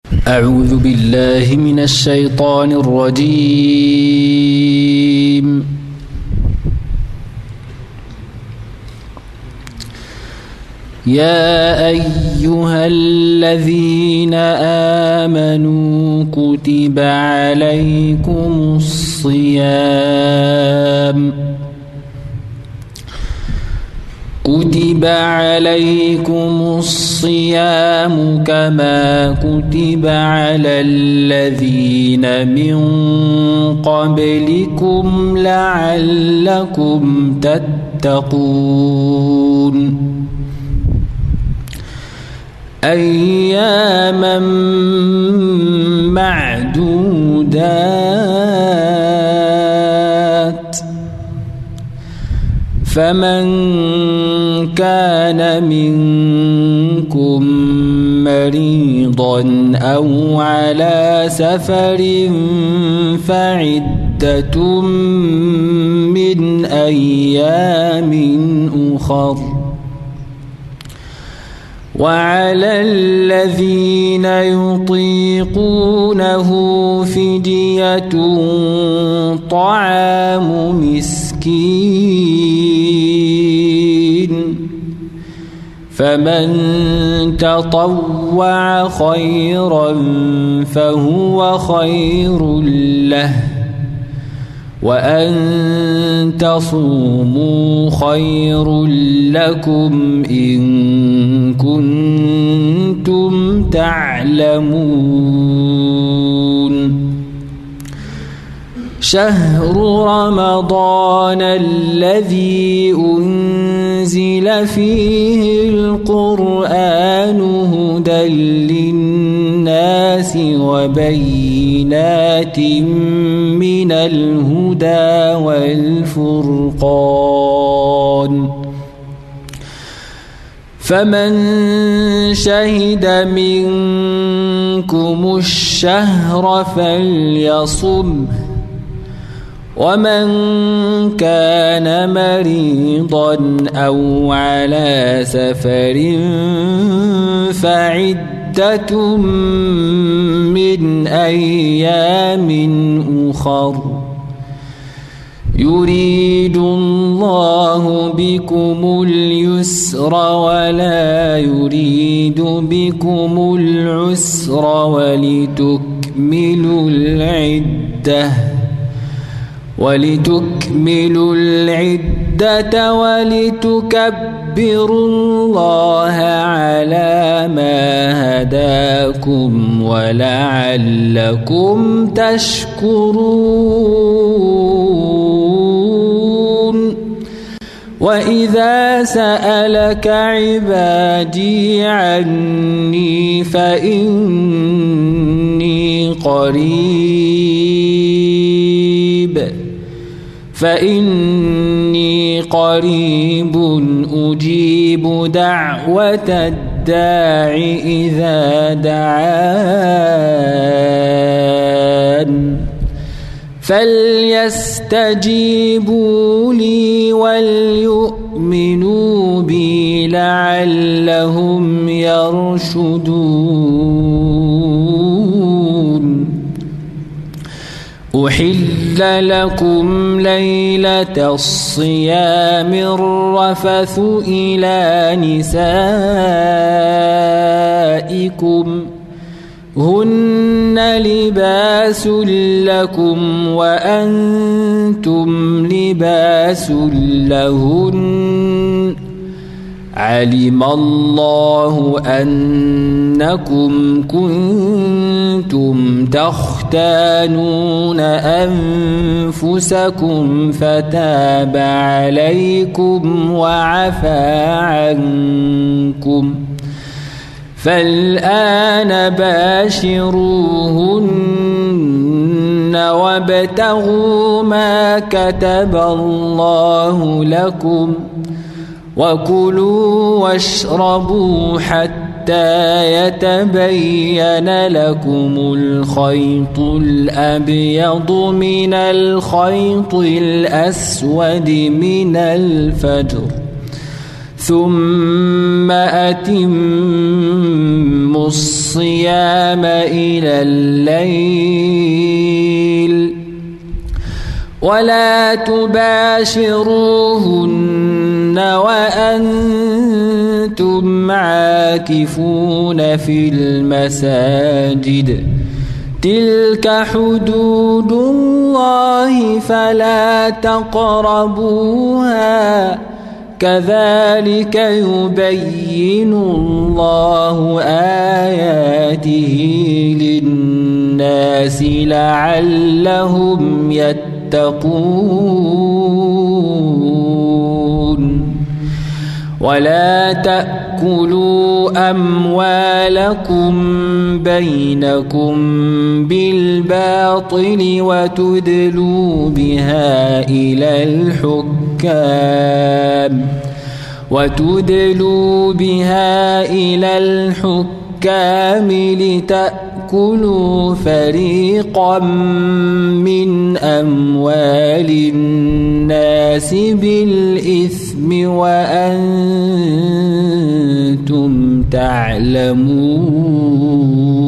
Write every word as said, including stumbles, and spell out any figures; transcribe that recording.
أعوذ بالله من الشيطان الرجيم. يا أيها الذين آمنوا كتب عليكم الصيام كتب عليكم الصيام كما كتب على الذين من قبلكم لعلكم تتقون أياما معدودات فمن كان منكم مريضا أو على سفر فعدة من أيام أخر وعلى الذين يطيقونه فدية طعام مسكين فمن تطوع خيرا فهو خير له وأن تصوموا خير لكم إن كنتم تعلمون شهر رمضان الذي أنزل فيه القرآن هدى للناس وبينات من الهدى والفرقان فمن شهد منكم الشهر فليصم ومن كان مريضا أو على سفر فعدة من أيام أخر يريد الله بكم اليسر ولا يريد بكم العسر ولتكملوا العدة ولتكملوا العدة ولتكبروا الله على ما هداكم ولعلكم تشكرون وإذا سألك عبادي عني فإني قريب فإني قريب أجيب دعوة الداع إذا دعان فليستجيبوا لي وليؤمنوا بي لعلهم يرشدون أحل لكم ليلة الصيام الرفث إلى نسائكم هن لباس لكم وأنتم لباس لهن علم الله أنكم كنتم تختانون أنفسكم فتاب عليكم وعفى عنكم فالآن باشروهن وابتغوا ما كتب الله لكم وكلوا واشربوا حتى يتبين لكم الخيط الأبيض من الخيط الأسود من الفجر ثم أتموا وأتموا الصيام إلى الليل ولا تباشروهن وأنتم عاكفون في المساجد تلك حدود الله فلا تقربوها كذلك يبين الله آياته للناس لعلهم يتقون ولا تأكلوا أموالكم بينكم بالباطل وتدلوا بها إلى الحكام وتدلوا بها إلى الحكام لتأكلوا فريقا من أموال الناس بالإثم وأنتم تعلمون